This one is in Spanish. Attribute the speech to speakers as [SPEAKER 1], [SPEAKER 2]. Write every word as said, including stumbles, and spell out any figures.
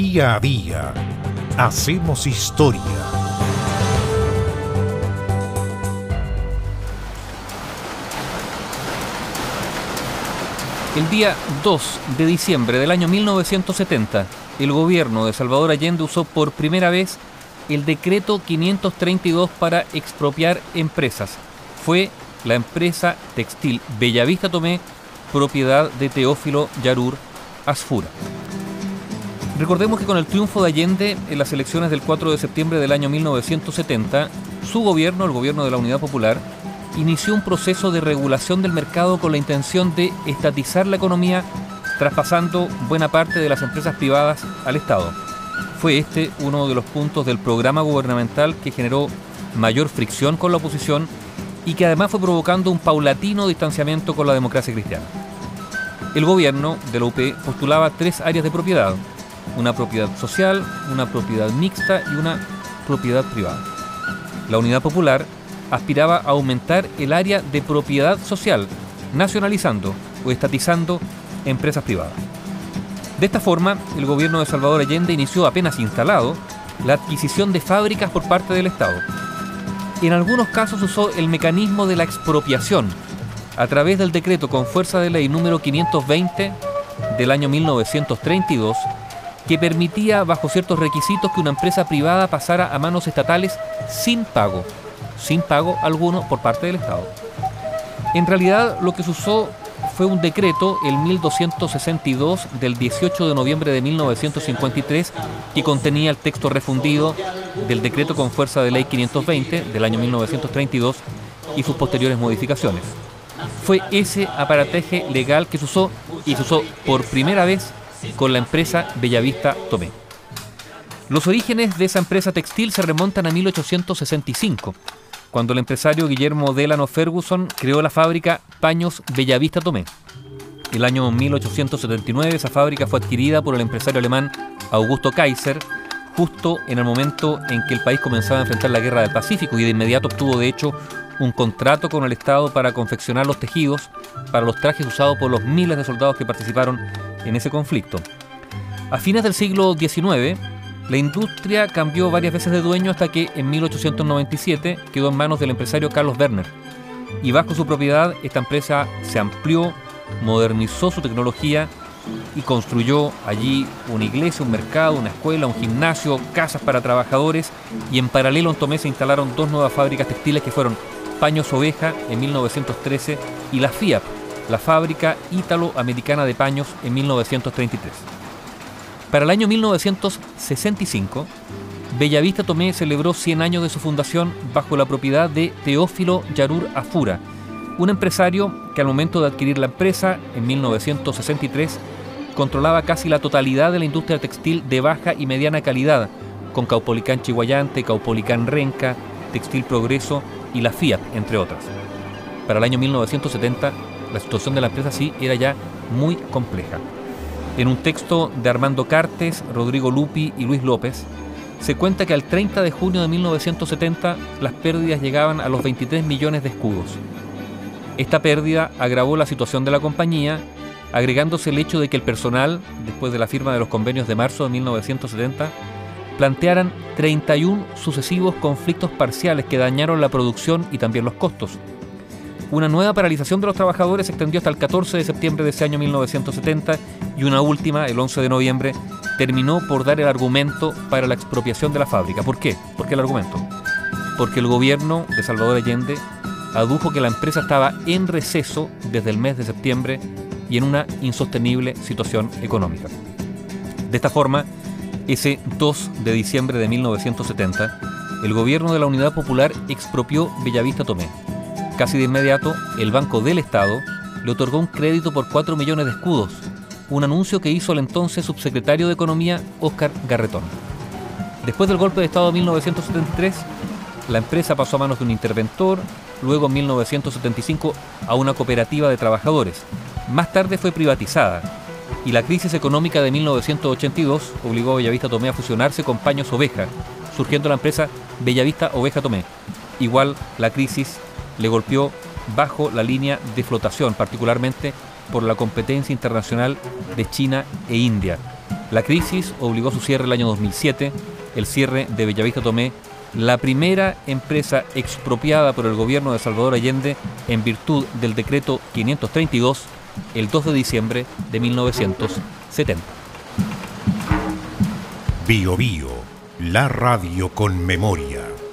[SPEAKER 1] Día a día hacemos historia.
[SPEAKER 2] El día dos de diciembre del año mil novecientos setenta, el gobierno de Salvador Allende usó por primera vez el decreto quinientos treinta y dos para expropiar empresas. Fue la empresa textil Bellavista Tomé, propiedad de Teófilo Yarur Asfura. Recordemos que con el triunfo de Allende en las elecciones del cuatro de septiembre del año mil novecientos setenta, su gobierno, el gobierno de la Unidad Popular, inició un proceso de regulación del mercado con la intención de estatizar la economía, traspasando buena parte de las empresas privadas al Estado. Fue este uno de los puntos del programa gubernamental que generó mayor fricción con la oposición y que además fue provocando un paulatino distanciamiento con la democracia cristiana. El gobierno de la U P postulaba tres áreas de propiedad: una propiedad social, una propiedad mixta y una propiedad privada. La Unidad Popular aspiraba a aumentar el área de propiedad social, nacionalizando o estatizando empresas privadas. De esta forma, el gobierno de Salvador Allende inició, apenas instalado, la adquisición de fábricas por parte del Estado. En algunos casos usó el mecanismo de la expropiación a través del decreto con fuerza de ley número quinientos veinte del año mil novecientos treinta y dos, que permitía, bajo ciertos requisitos, que una empresa privada pasara a manos estatales sin pago, sin pago alguno por parte del Estado. En realidad, lo que se usó fue un decreto, el mil doscientos sesenta y dos, del dieciocho de noviembre de mil novecientos cincuenta y tres, que contenía el texto refundido del decreto con fuerza de ley quinientos veinte del año mil novecientos treinta y dos y sus posteriores modificaciones. Fue ese aparateje legal que se usó, y se usó por primera vez con la empresa Bellavista Tomé. Los orígenes de esa empresa textil se remontan a mil ochocientos sesenta y cinco, cuando el empresario Guillermo Delano Ferguson creó la fábrica Paños Bellavista Tomé. El año mil ochocientos setenta y nueve esa fábrica fue adquirida por el empresario alemán Augusto Kaiser, justo en el momento en que el país comenzaba a enfrentar la Guerra del Pacífico, y de inmediato obtuvo de hecho un contrato con el Estado para confeccionar los tejidos para los trajes usados por los miles de soldados que participaron en ese conflicto. A fines del siglo diecinueve, la industria cambió varias veces de dueño hasta que en mil ochocientos noventa y siete quedó en manos del empresario Carlos Werner, y bajo su propiedad esta empresa se amplió, modernizó su tecnología y construyó allí una iglesia, un mercado, una escuela, un gimnasio, casas para trabajadores, y en paralelo en Tomé se instalaron dos nuevas fábricas textiles que fueron Paños Oveja en mil novecientos trece y la FIAP, la Fábrica Ítalo-Americana de Paños, en mil novecientos treinta y tres. Para el año mil novecientos sesenta y cinco, Bellavista Tomé celebró cien años de su fundación bajo la propiedad de Teófilo Yarur Asfura, un empresario que al momento de adquirir la empresa, en mil novecientos sesenta y tres, controlaba casi la totalidad de la industria textil de baja y mediana calidad, con Caupolicán Chiguayante, Caupolicán Renca, Textil Progreso y la FIAP, entre otras. Para el año mil novecientos setenta, la situación de la empresa sí era ya muy compleja. En un texto de Armando Cartes, Rodrigo Lupi y Luis López, se cuenta que al treinta de junio de mil novecientos setenta las pérdidas llegaban a los veintitrés millones de escudos. Esta pérdida agravó la situación de la compañía, agregándose el hecho de que el personal, después de la firma de los convenios de marzo de mil novecientos setenta, plantearan treinta y uno sucesivos conflictos parciales que dañaron la producción y también los costos. Una nueva paralización de los trabajadores se extendió hasta el catorce de septiembre de ese año mil novecientos setenta, y una última, el once de noviembre, terminó por dar el argumento para la expropiación de la fábrica. ¿Por qué? ¿Por qué el argumento? Porque el gobierno de Salvador Allende adujo que la empresa estaba en receso desde el mes de septiembre y en una insostenible situación económica. De esta forma, ese dos de diciembre de mil novecientos setenta, el gobierno de la Unidad Popular expropió Bellavista Tomé. Casi de inmediato, el Banco del Estado le otorgó un crédito por cuatro millones de escudos, un anuncio que hizo el entonces subsecretario de Economía, Óscar Garretón. Después del golpe de Estado de mil novecientos setenta y tres, la empresa pasó a manos de un interventor, luego en mil novecientos setenta y cinco a una cooperativa de trabajadores. Más tarde fue privatizada, y la crisis económica de mil novecientos ochenta y dos obligó a Bellavista Tomé a fusionarse con Paños Oveja, surgiendo la empresa Bellavista Oveja Tomé. Igual la crisis le golpeó bajo la línea de flotación, particularmente por la competencia internacional de China e India. La crisis obligó a su cierre el año dos mil siete, el cierre de Bellavista Tomé, la primera empresa expropiada por el gobierno de Salvador Allende en virtud del decreto quinientos treinta y dos, el dos de diciembre de mil novecientos setenta.
[SPEAKER 1] Bio Bio, la radio con memoria.